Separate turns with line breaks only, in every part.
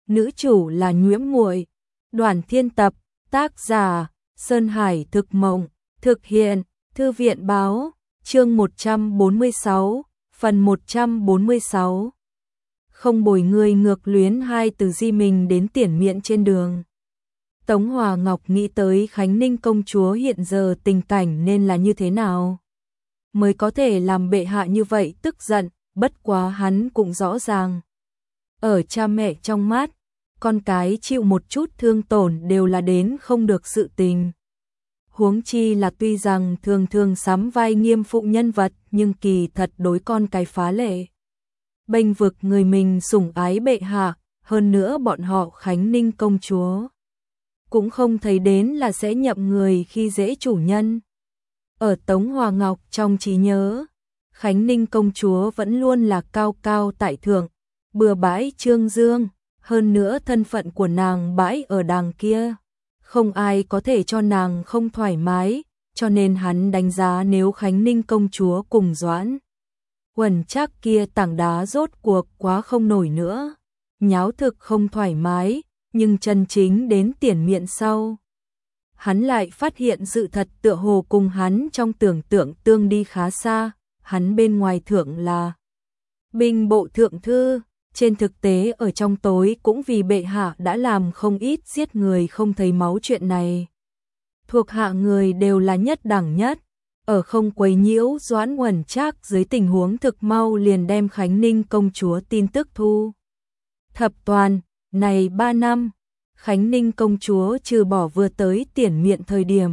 nữ chủ là Nhuễm Muội. Đoàn Thiên Tập, tác giả Sơn Hải Thực Mộng, thực hiện Thư viện Báo, chương 146, phần 146. Không bồi người ngược luyến hai từ di mình đến Tiển Miện trên đường. Tống Hòa Ngọc nghĩ tới Khánh Ninh công chúa hiện giờ tình cảnh nên là như thế nào, mới có thể làm bệ hạ như vậy tức giận, bất quá hắn cũng rõ ràng. Ở cha mẹ trong mắt, con cái chịu một chút thương tổn đều là đến không được sự tình. Huống chi là tuy rằng thường thường sắm vai nghiêm phụ nhân vật nhưng kỳ thật đối con cái phá lệ. Bênh vực người mình sủng ái bệ hạ, hơn nữa bọn họ Khánh Ninh công chúa cũng không thấy đến là sẽ nhậm người khi dễ chủ nhân. Ở Tống Hòa Ngọc trong trí nhớ, Khánh Ninh công chúa vẫn luôn là cao cao tại thượng, bừa bãi trương dương, hơn nữa thân phận của nàng bãi ở đàng kia, không ai có thể cho nàng không thoải mái, cho nên hắn đánh giá nếu Khánh Ninh công chúa cùng Doãn Huẩn Trác kia tảng đá rốt cuộc quá không nổi nữa, nháo thực không thoải mái, nhưng chân chính đến Tiển Miện sau, hắn lại phát hiện sự thật tựa hồ cùng hắn trong tưởng tượng tương đi khá xa, hắn bên ngoài thượng là binh bộ thượng thư, trên thực tế ở trong tối cũng vì bệ hạ đã làm không ít giết người không thấy máu chuyện này. Thuộc hạ người đều là nhất đẳng nhất, ở không quấy nhiễu Doãn Huẩn Trác dưới tình huống thực mau liền đem Khánh Ninh công chúa tin tức thu thập toàn. Này 3 năm, Khánh Ninh công chúa trừ bỏ vừa tới Tiển Miện thời điểm,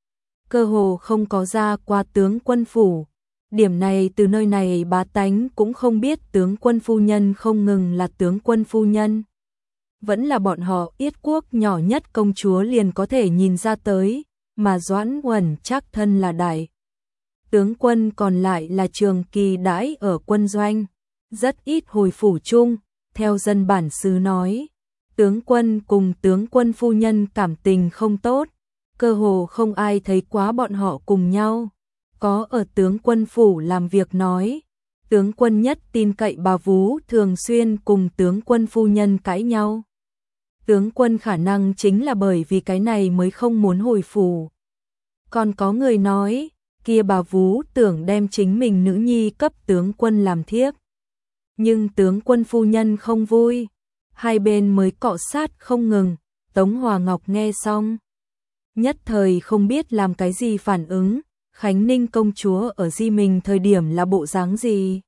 cơ hồ không có ra qua tướng quân phủ. Điểm này từ nơi này bá tánh cũng không biết tướng quân phu nhân không ngừng là tướng quân phu nhân. Vẫn là bọn họ Yết quốc nhỏ nhất công chúa liền có thể nhìn ra tới, mà Doãn Huẩn Trác thân là đại tướng quân còn lại là trường kỳ đãi ở quân doanh, rất ít hồi phủ chung. Theo dân bản xứ nói, tướng quân cùng tướng quân phu nhân cảm tình không tốt, cơ hồ không ai thấy quá bọn họ cùng nhau. Có ở tướng quân phủ làm việc nói, tướng quân nhất tin cậy bà vú thường xuyên cùng tướng quân phu nhân cãi nhau. Tướng quân khả năng chính là bởi vì cái này mới không muốn hồi phủ. Còn có người nói, kia bà vú tưởng đem chính mình nữ nhi cấp tướng quân làm thiếp. Nhưng tướng quân phu nhân không vui, hai bên mới cọ sát không ngừng. Tống Hòa Ngọc nghe xong, nhất thời không biết làm cái gì phản ứng. Khánh Ninh công chúa ở di mình thời điểm là bộ dáng gì?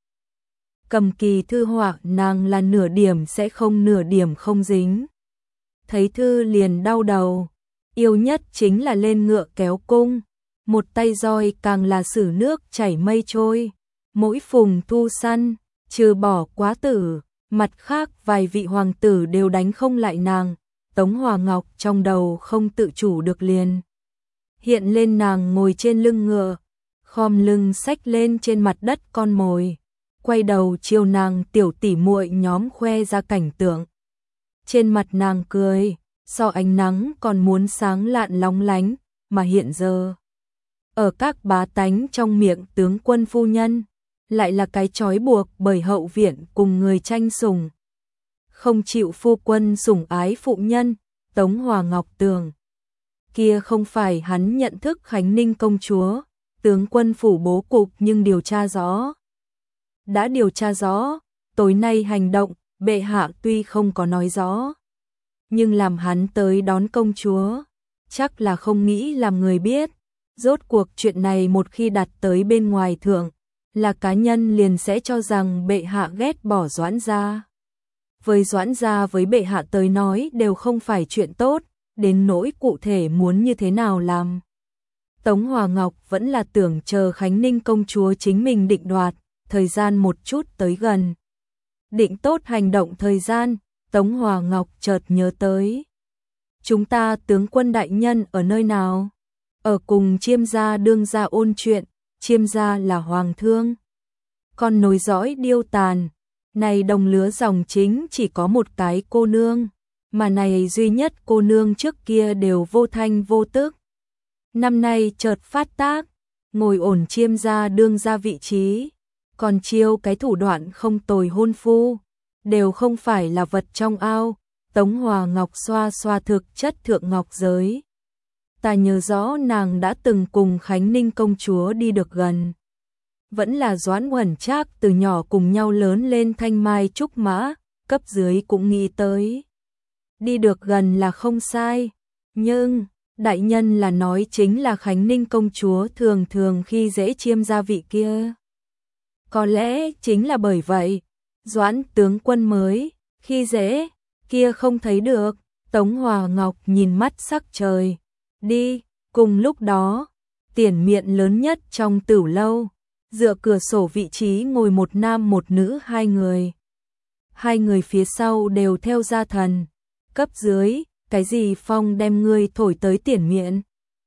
Cầm kỳ thư họa nàng là nửa điểm sẽ không nửa điểm không dính. Thấy thư liền đau đầu, yêu nhất chính là lên ngựa kéo cung, một tay roi càng là xử nước chảy mây trôi. Mỗi phùng thu săn, trừ bỏ Quá Tử, mặt khác vài vị hoàng tử đều đánh không lại nàng. Tống Hòa Ngọc trong đầu không tự chủ được liền hiện lên nàng ngồi trên lưng ngựa, khom lưng xách lên trên mặt đất con mồi, quay đầu chiều nàng tiểu tỷ muội nhóm khoe ra cảnh tượng. Trên mặt nàng cười, so ánh nắng còn muốn sáng lạn lóng lánh, mà hiện giờ ở các bá tánh trong miệng tướng quân phu nhân lại là cái trói buộc bởi hậu viện cùng người tranh sủng, không chịu phu quân sủng ái phụ nhân. Tống Hòa Ngọc tưởng, kia không phải hắn nhận thức Khánh Ninh công chúa, tướng quân phủ bố cục nhưng điều tra rõ. Đã điều tra rõ, tối nay hành động, bệ hạ tuy không có nói rõ, nhưng làm hắn tới đón công chúa, chắc là không nghĩ làm người biết. Rốt cuộc chuyện này một khi đặt tới bên ngoài thượng, là cá nhân liền sẽ cho rằng bệ hạ ghét bỏ Doãn gia. Với Doãn gia với bệ hạ tới nói đều không phải chuyện tốt, đến nỗi cụ thể muốn như thế nào làm. Tống Hòa Ngọc vẫn là tưởng chờ Khánh Ninh công chúa chính mình định đoạt, thời gian một chút tới gần. Định tốt hành động thời gian, Tống Hòa Ngọc chợt nhớ tới. Chúng ta tướng quân đại nhân ở nơi nào? Ở cùng Chiêm gia đương gia ôn chuyện, Chiêm gia là hoàng thương. Còn nối dõi điêu tàn, này đồng lứa dòng chính chỉ có một cái cô nương, mà này duy nhất cô nương trước kia đều vô thanh vô tức. Năm nay chợt phát tác, ngồi ổn Chiêm gia đương gia vị trí, còn chiêu cái thủ đoạn không tồi hôn phu, đều không phải là vật trong ao, Tống Hòa Ngọc xoa xoa thực chất thượng ngọc giới. Ta nhớ rõ nàng đã từng cùng Khánh Ninh công chúa đi được gần. Vẫn là Doãn Uẩn Trác từ nhỏ cùng nhau lớn lên thanh mai trúc mã, cấp dưới cũng nghĩ tới. Đi được gần là không sai, nhưng đại nhân là nói chính là Khánh Ninh công chúa thường thường khi dễ chiêm gia vị kia. Có lẽ chính là bởi vậy, Doãn tướng quân mới khi dễ kia không thấy được. Tống Hòa Ngọc nhìn mắt sắc trời. Đi, cùng lúc đó, tiền miện lớn nhất trong tửu lâu, dựa cửa sổ vị trí ngồi một nam một nữ hai người. Hai người phía sau đều theo gia thần. Cấp dưới, cái gì phong đem ngươi thổi tới tiền miện?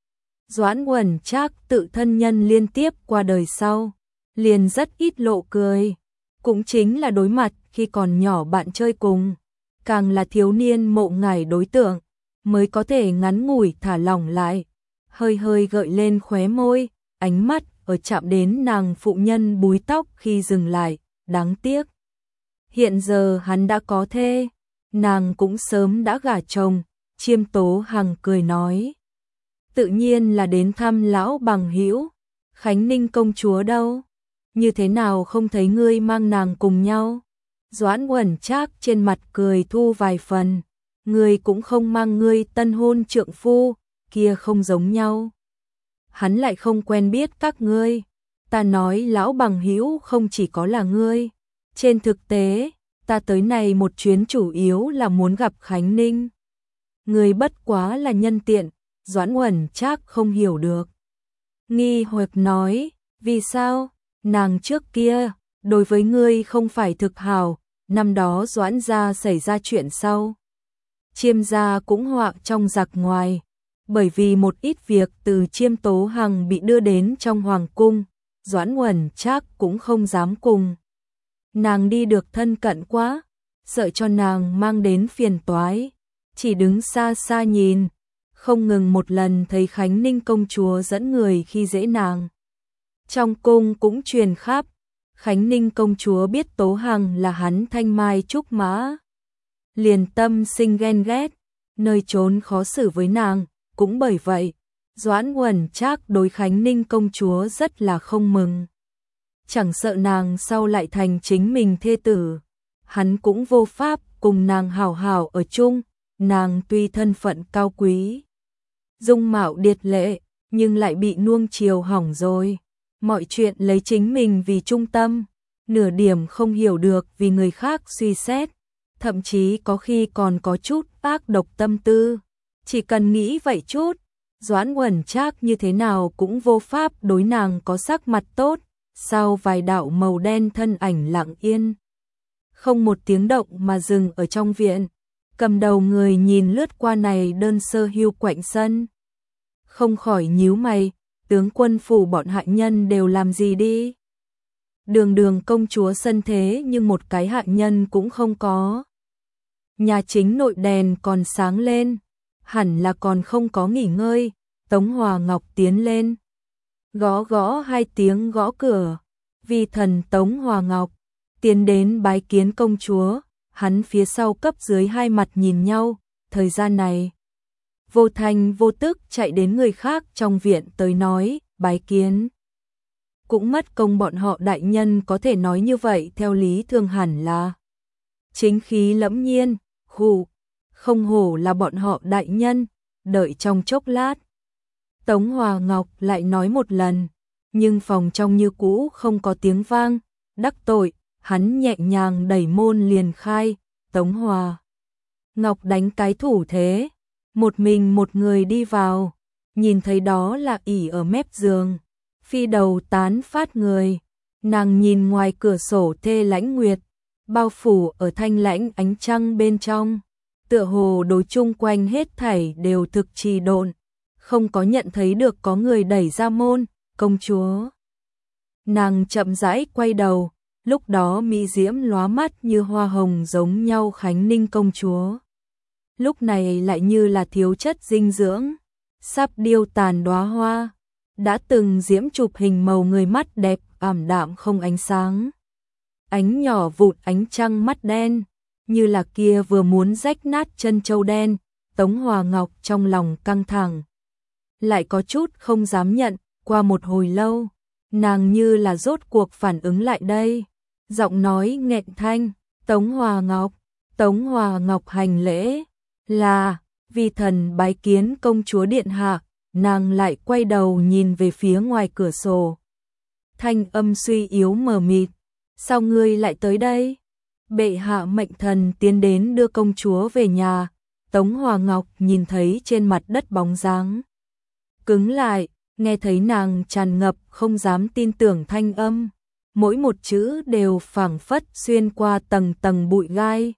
Doãn Uẩn Trác tự thân nhân liên tiếp qua đời sau, liền rất ít lộ cười. Cũng chính là đối mặt khi còn nhỏ bạn chơi cùng, càng là thiếu niên mộ ngải đối tượng, mới có thể ngắn ngủi thả lỏng lại, hơi hơi gợi lên khóe môi, ánh mắt ở chạm đến nàng phụ nhân búi tóc khi dừng lại, đáng tiếc. Hiện giờ hắn đã có thê, nàng cũng sớm đã gả chồng, Chiêm Tố Hằng cười nói. Tự nhiên là đến thăm lão bằng hữu, Khánh Ninh công chúa đâu? Như thế nào không thấy ngươi mang nàng cùng nhau? Doãn Uẩn Trác trên mặt cười thu vài phần, ngươi cũng không mang ngươi tân hôn trượng phu, kia không giống nhau. Hắn lại không quen biết các ngươi, ta nói lão bằng hữu không chỉ có là ngươi. Trên thực tế, ta tới này một chuyến chủ yếu là muốn gặp Khánh Ninh. Ngươi bất quá là nhân tiện, Doãn Uẩn Trác không hiểu được. Nghi hoặc nói, vì sao, nàng trước kia, đối với ngươi không phải thực hào, năm đó Doãn gia xảy ra chuyện sau. Chiêm gia cũng họa trong giặc ngoài, bởi vì một ít việc từ Chiêm Tố Hằng bị đưa đến trong hoàng cung, Doãn Uẩn Trác cũng không dám cùng. Nàng đi được thân cận quá, sợ cho nàng mang đến phiền toái, chỉ đứng xa xa nhìn, không ngừng một lần thấy Khánh Ninh công chúa dẫn người khi dễ nàng. Trong cung cũng truyền khắp, Khánh Ninh công chúa biết Tố Hằng là hắn thanh mai trúc mã, liền tâm sinh ghen ghét, nơi trốn khó xử với nàng, cũng bởi vậy, Doãn Uẩn Trác đối Khánh Ninh công chúa rất là không mừng. Chẳng sợ nàng sau lại thành chính mình thê tử, hắn cũng vô pháp cùng nàng hảo hảo ở chung, nàng tuy thân phận cao quý, dung mạo điệt lệ, nhưng lại bị nuông chiều hỏng rồi. Mọi chuyện lấy chính mình vì trung tâm, nửa điểm không hiểu được vì người khác suy xét, thậm chí có khi còn có chút ác độc tâm tư. Chỉ cần nghĩ vậy chút, Doãn Uẩn Trác như thế nào cũng vô pháp đối nàng có sắc mặt tốt. Sau vài đạo màu đen thân ảnh lặng yên, không một tiếng động mà dừng ở trong viện, cầm đầu người nhìn lướt qua này đơn sơ hưu quạnh sân, không khỏi nhíu mày, tướng quân phủ bọn hạ nhân đều làm gì đi? Đường đường công chúa sân thế nhưng một cái hạ nhân cũng không có. Nhà chính nội đèn còn sáng lên, hẳn là còn không có nghỉ ngơi. Tống Hòa Ngọc tiến lên, gõ gõ hai tiếng gõ cửa, vi thần Tống Hòa Ngọc tiến đến bái kiến công chúa. Hắn phía sau cấp dưới hai mặt nhìn nhau, thời gian này vô thành vô tức chạy đến người khác trong viện tới nói bái kiến. Cũng mất công bọn họ đại nhân có thể nói như vậy, theo lý thường hẳn là chính khí lẫm nhiên, khụ, không hổ là bọn họ đại nhân. Đợi trong chốc lát, Tống Hòa Ngọc lại nói một lần, nhưng phòng trong như cũ không có tiếng vang. Đắc tội, hắn nhẹ nhàng đẩy môn liền khai. Tống Hòa Ngọc đánh cái thủ thế, một mình một người đi vào, nhìn thấy đó là ỷ ở mép giường, phi đầu tán phát người. Nàng nhìn ngoài cửa sổ thê lãnh nguyệt, bao phủ ở thanh lãnh ánh trăng bên trong, tựa hồ đối chung quanh hết thảy đều thực trì độn, không có nhận thấy được có người đẩy ra môn. Công chúa. Nàng chậm rãi quay đầu, lúc đó mỹ diễm lóa mắt như hoa hồng giống nhau Khánh Ninh công chúa, lúc này lại như là thiếu chất dinh dưỡng, sắp điêu tàn đóa hoa, đã từng diễm chụp hình màu người mắt đẹp ảm đạm không ánh sáng. Ánh nhỏ vụt ánh trăng mắt đen, như là kia vừa muốn rách nát chân châu đen. Tống Hòa Ngọc trong lòng căng thẳng, lại có chút không dám nhận. Qua một hồi lâu, nàng như là rốt cuộc phản ứng lại đây, giọng nói nghẹn thanh, Tống Hòa Ngọc hành lễ, là vi thần bái kiến công chúa điện hạ. Nàng lại quay đầu nhìn về phía ngoài cửa sổ, thanh âm suy yếu mờ mịt, sao ngươi lại tới đây? Bệ hạ mệnh thần tiến đến đưa công chúa về nhà. Tống Hòa Ngọc nhìn thấy trên mặt đất bóng dáng cứng lại, nghe thấy nàng tràn ngập không dám tin tưởng thanh âm, mỗi một chữ đều phảng phất xuyên qua tầng tầng bụi gai,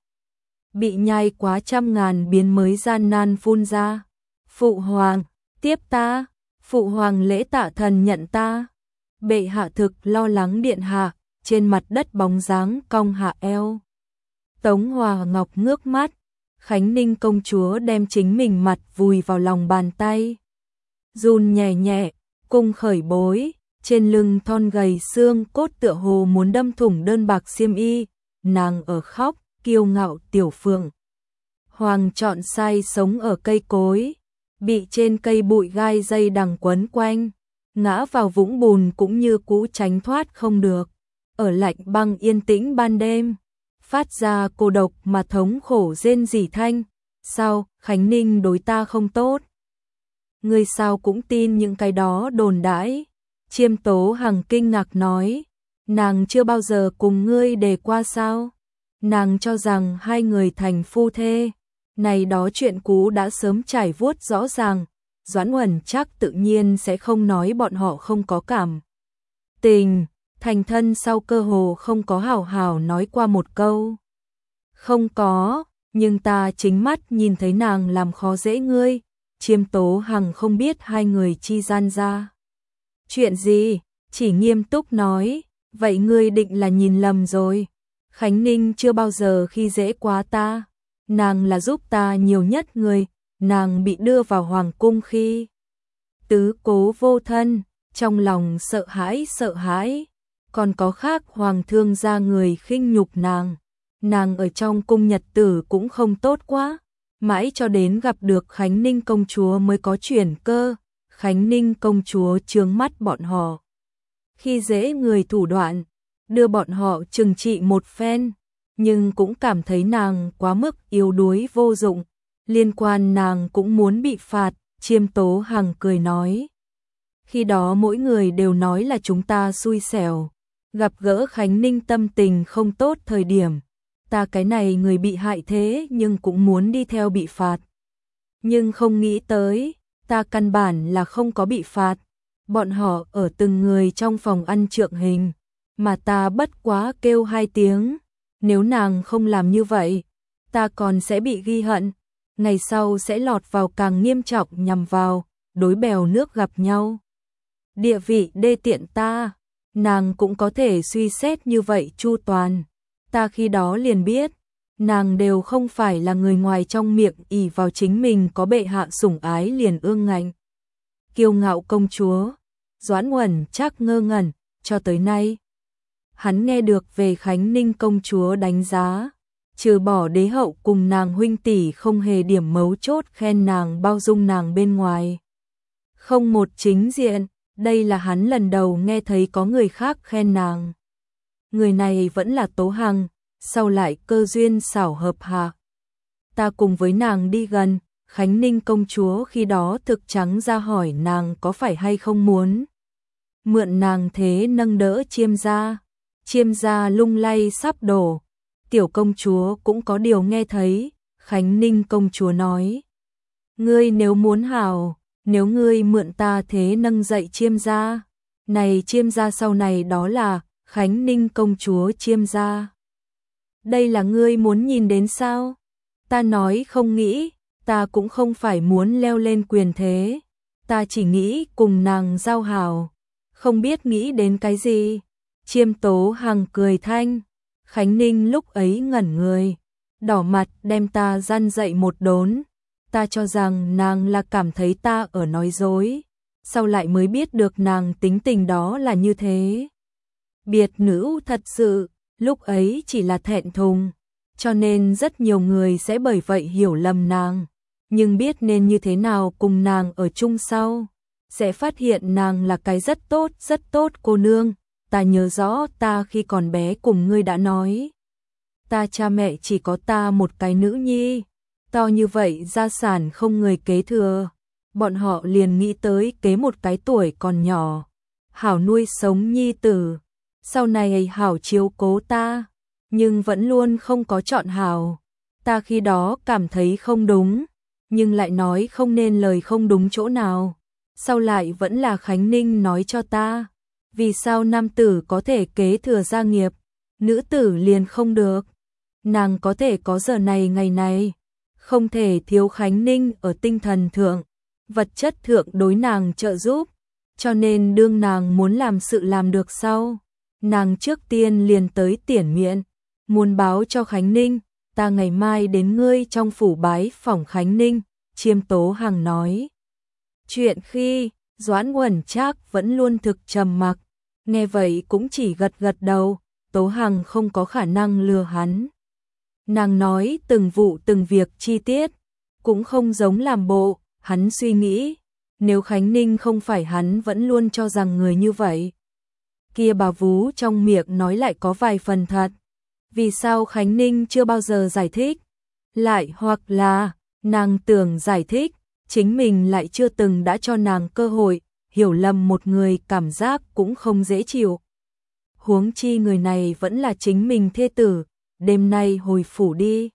bị nhai quá trăm ngàn biến mới gian nan phun ra. Phụ hoàng, tiếp ta, phụ hoàng lễ tạ thần nhận ta. Bệ hạ thực lo lắng điện hạ. Trên mặt đất bóng dáng cong hạ eo. Tống Hòa Ngọc ngước mắt, Khánh Ninh công chúa đem chính mình mặt vùi vào lòng bàn tay, run nhẹ nhẹ, cung khởi bối, trên lưng thon gầy xương cốt tựa hồ muốn đâm thủng đơn bạc xiêm y. Nàng ở khóc, kiêu ngạo tiểu phượng hoàng chọn sai sống ở cây cối, bị trên cây bụi gai dây đằng quấn quanh, ngã vào vũng bùn cũng như cũ tránh thoát không được. Ở lạnh băng yên tĩnh ban đêm, phát ra cô độc mà thống khổ rên rỉ thanh. Sao, Khánh Ninh đối ta không tốt? Ngươi sao cũng tin những cái đó đồn đãi? Chiêm Tố Hằng kinh ngạc nói, nàng chưa bao giờ cùng ngươi đề qua sao? Nàng cho rằng hai người thành phu thê, này đó chuyện cũ đã sớm trải vuốt rõ ràng. Doãn Uẩn chắc tự nhiên sẽ không nói bọn họ không có cảm tình. Thành thân sau cơ hồ không có hảo hảo nói qua một câu. Không có, nhưng ta chính mắt nhìn thấy nàng làm khó dễ ngươi. Chiêm Tố Hằng không biết hai người chi gian ra chuyện gì, chỉ nghiêm túc nói, vậy ngươi định là nhìn lầm rồi. Khánh Ninh chưa bao giờ khi dễ quá ta, nàng là giúp ta nhiều nhất người. Nàng bị đưa vào hoàng cung khi tứ cố vô thân, trong lòng sợ hãi. Còn có khác hoàng thương gia người khinh nhục nàng. Nàng ở trong cung nhật tử cũng không tốt quá, mãi cho đến gặp được Khánh Ninh công chúa mới có chuyển cơ. Khánh Ninh công chúa chướng mắt bọn họ, khi dễ người thủ đoạn, đưa bọn họ trừng trị một phen, nhưng cũng cảm thấy nàng quá mức yếu đuối vô dụng, liên quan nàng cũng muốn bị phạt. Chiêm Tố Hằng cười nói, khi đó mỗi người đều nói là chúng ta xui xẻo, gặp gỡ Khánh Ninh tâm tình không tốt thời điểm, ta cái này người bị hại thế nhưng cũng muốn đi theo bị phạt. Nhưng không nghĩ tới, ta căn bản là không có bị phạt, bọn họ ở từng người trong phòng ăn trượng hình, mà ta bất quá kêu 2 tiếng, nếu nàng không làm như vậy, ta còn sẽ bị ghi hận, ngày sau sẽ lọt vào càng nghiêm trọng nhằm vào, đối bèo nước gặp nhau. Địa vị đê tiện ta, nàng cũng có thể suy xét như vậy chu toàn. Ta khi đó liền biết, nàng đều không phải là người ngoài trong miệng ỷ vào chính mình có bệ hạ sủng ái liền ương ngạnh. Kiêu ngạo công chúa, Doãn Uẩn chắc ngơ ngẩn, cho tới nay. Hắn nghe được về Khánh Ninh công chúa đánh giá, trừ bỏ đế hậu cùng nàng huynh tỷ không hề điểm mấu chốt khen nàng bao dung nàng bên ngoài. Không một chính diện, đây là hắn lần đầu nghe thấy có người khác khen nàng. Người này vẫn là Tố Hằng, sau lại cơ duyên xảo hợp hạ. Ta cùng với nàng đi gần, Khánh Ninh công chúa khi đó thực trắng ra hỏi nàng có phải hay không muốn mượn nàng thế nâng đỡ Chiêm gia lung lay sắp đổ. Tiểu công chúa cũng có điều nghe thấy, Khánh Ninh công chúa nói, ngươi nếu muốn hảo, nếu ngươi mượn ta thế nâng dậy Chiêm gia, này Chiêm gia sau này đó là Khánh Ninh công chúa Chiêm gia. Đây là ngươi muốn nhìn đến sao? Ta nói không nghĩ, ta cũng không phải muốn leo lên quyền thế, ta chỉ nghĩ cùng nàng giao hảo, không biết nghĩ đến cái gì. Chiêm Tố Hằng cười thanh, Khánh Ninh lúc ấy ngẩn người, đỏ mặt đem ta răn dậy một đốn. Ta cho rằng nàng là cảm thấy ta ở nói dối, sau lại mới biết được nàng tính tình đó là như thế. Biệt nữ thật sự, lúc ấy chỉ là thẹn thùng, cho nên rất nhiều người sẽ bởi vậy hiểu lầm nàng, nhưng biết nên như thế nào cùng nàng ở chung sau, sẽ phát hiện nàng là cái rất tốt cô nương. Ta nhớ rõ ta khi còn bé cùng ngươi đã nói, ta cha mẹ chỉ có ta một cái nữ nhi, to như vậy gia sản không người kế thừa, bọn họ liền nghĩ tới kế một cái tuổi còn nhỏ, hảo nuôi sống nhi tử, sau này hảo chiếu cố ta, nhưng vẫn luôn không có chọn hảo. Ta khi đó cảm thấy không đúng, nhưng lại nói không nên lời không đúng chỗ nào, sau lại vẫn là Khánh Ninh nói cho ta, vì sao nam tử có thể kế thừa gia nghiệp, nữ tử liền không được. Nàng có thể có giờ này ngày này, không thể thiếu Khánh Ninh ở tinh thần thượng, vật chất thượng đối nàng trợ giúp, cho nên đương nàng muốn làm sự làm được sau, nàng trước tiên liền tới Tiển Miện, muốn báo cho Khánh Ninh, ta ngày mai đến ngươi trong phủ bái phỏng Khánh Ninh. Chiêm Tố Hằng nói chuyện khi Doãn Uẩn Trác vẫn luôn thực trầm mặc, nghe vậy cũng chỉ gật gật đầu, Tố Hằng không có khả năng lừa hắn. Nàng nói từng vụ từng việc chi tiết, cũng không giống làm bộ, hắn suy nghĩ, nếu Khánh Ninh không phải hắn vẫn luôn cho rằng người như vậy. Kia bà vú trong miệng nói lại có vài phần thật, vì sao Khánh Ninh chưa bao giờ giải thích, lại hoặc là nàng tưởng giải thích, chính mình lại chưa từng đã cho nàng cơ hội, hiểu lầm một người cảm giác cũng không dễ chịu. Huống chi người này vẫn là chính mình thê tử, đêm nay hồi phủ đi.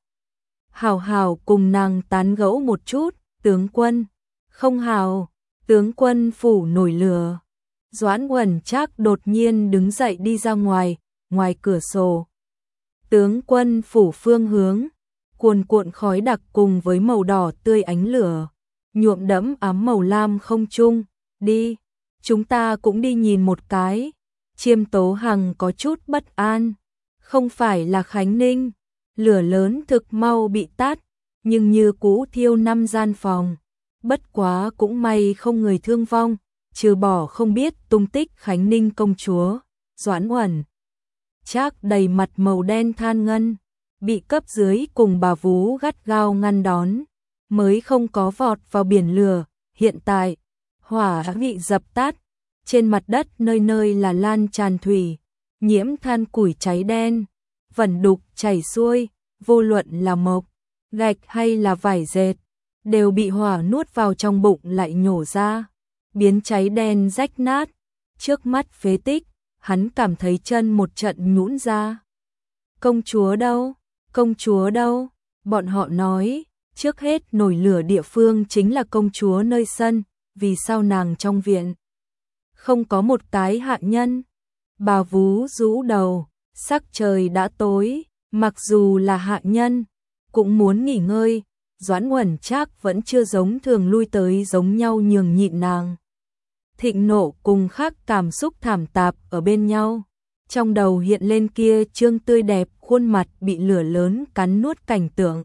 Hảo hảo cùng nàng tán gẫu một chút, tướng quân. Không hảo, tướng quân phủ nổi lửa. Doãn Uẩn Trác đột nhiên đứng dậy đi ra ngoài, ngoài cửa sổ. Tướng quân phủ phương hướng, cuồn cuộn khói đặc cùng với màu đỏ tươi ánh lửa, nhuộm đẫm ám màu lam không trung, đi, chúng ta cũng đi nhìn một cái. Chiêm Tố Hằng có chút bất an, không phải là Khánh Ninh, lửa lớn thực mau bị tắt, nhưng như cũ thiêu 5 gian phòng, bất quá cũng may không người thương vong, trừ bỏ không biết tung tích Khánh Ninh công chúa. Doãn Uẩn Trác đầy mặt màu đen than ngân, bị cấp dưới cùng bà vú gắt gao ngăn đón, mới không có vọt vào biển lửa. Hiện tại, hỏa bị dập tắt, trên mặt đất nơi nơi là lan tràn thủy, nhiễm than củi cháy đen, vẩn đục chảy xuôi, vô luận là mộc, gạch hay là vải dệt, đều bị hỏa nuốt vào trong bụng lại nhổ ra, biến cháy đen rách nát, trước mắt phế tích, hắn cảm thấy chân một trận nhũn ra. Công chúa đâu? Công chúa đâu? Bọn họ nói, trước hết nổi lửa địa phương chính là công chúa nơi sân, vì sao nàng trong viện không có một cái hạ nhân? Bà vú rũ đầu, sắc trời đã tối, mặc dù là hạ nhân, cũng muốn nghỉ ngơi. Doãn Uẩn Trác vẫn chưa giống thường lui tới giống nhau nhường nhịn nàng. Thịnh nộ cùng khác cảm xúc thảm tạp ở bên nhau, trong đầu hiện lên kia trương tươi đẹp khuôn mặt bị lửa lớn cắn nuốt cảnh tượng.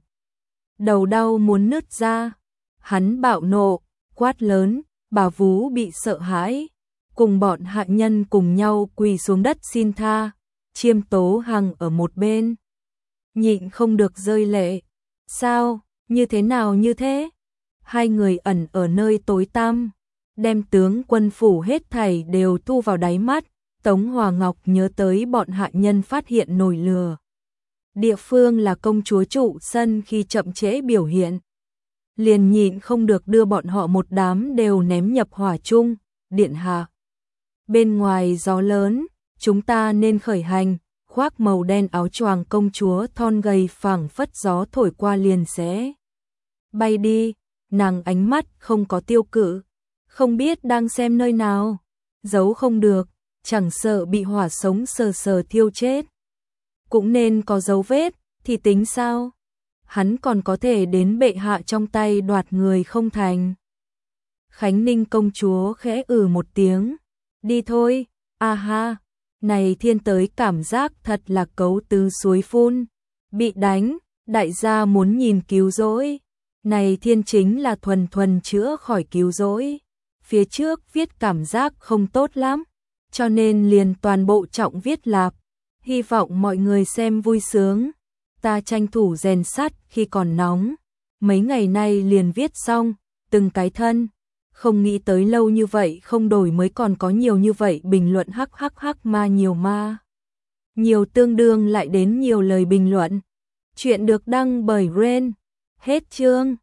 Đầu đau muốn nứt ra, hắn bạo nộ, quát lớn, bà vú bị sợ hãi, cùng bọn hạ nhân cùng nhau quỳ xuống đất xin tha. Chiêm Tố Hằng ở một bên, nhịn không được rơi lệ. Sao, như thế nào như thế? Hai người ẩn ở nơi tối tăm, đem tướng quân phủ hết thảy đều thu vào đáy mắt. Tống Hòa Ngọc nhớ tới bọn hạ nhân phát hiện nổi lửa địa phương là công chúa trụ sân khi chậm trễ biểu hiện, liền nhịn không được đưa bọn họ một đám đều ném nhập hỏa chung. Điện hạ, bên ngoài gió lớn, chúng ta nên khởi hành. Khoác màu đen áo choàng công chúa thon gầy phảng phất gió thổi qua liền sẽ bay đi. Nàng ánh mắt không có tiêu cự, không biết đang xem nơi nào, giấu không được, chẳng sợ bị hỏa sống sờ sờ thiêu chết, cũng nên có dấu vết thì tính sao? Hắn còn có thể đến bệ hạ trong tay đoạt người không thành. Khánh Ninh công chúa khẽ một tiếng, đi thôi. A ha, này thiên tới cảm giác thật là cấu tứ suối phun, bị đánh, đại gia muốn nhìn cứu rỗi. Này thiên chính là thuần thuần chữa khỏi cứu rỗi, phía trước viết cảm giác không tốt lắm, cho nên liền toàn bộ trọng viết lạp, hy vọng mọi người xem vui sướng. ta tranh thủ rèn sắt khi còn nóng, mấy ngày nay liền viết xong, từng cái thân, không nghĩ tới lâu như vậy không đổi mới còn có nhiều như vậy bình luận hắc hắc hắc ma. Nhiều tương đương lại đến nhiều lời bình luận. Chuyện được đăng bởi Ren. Hết chương.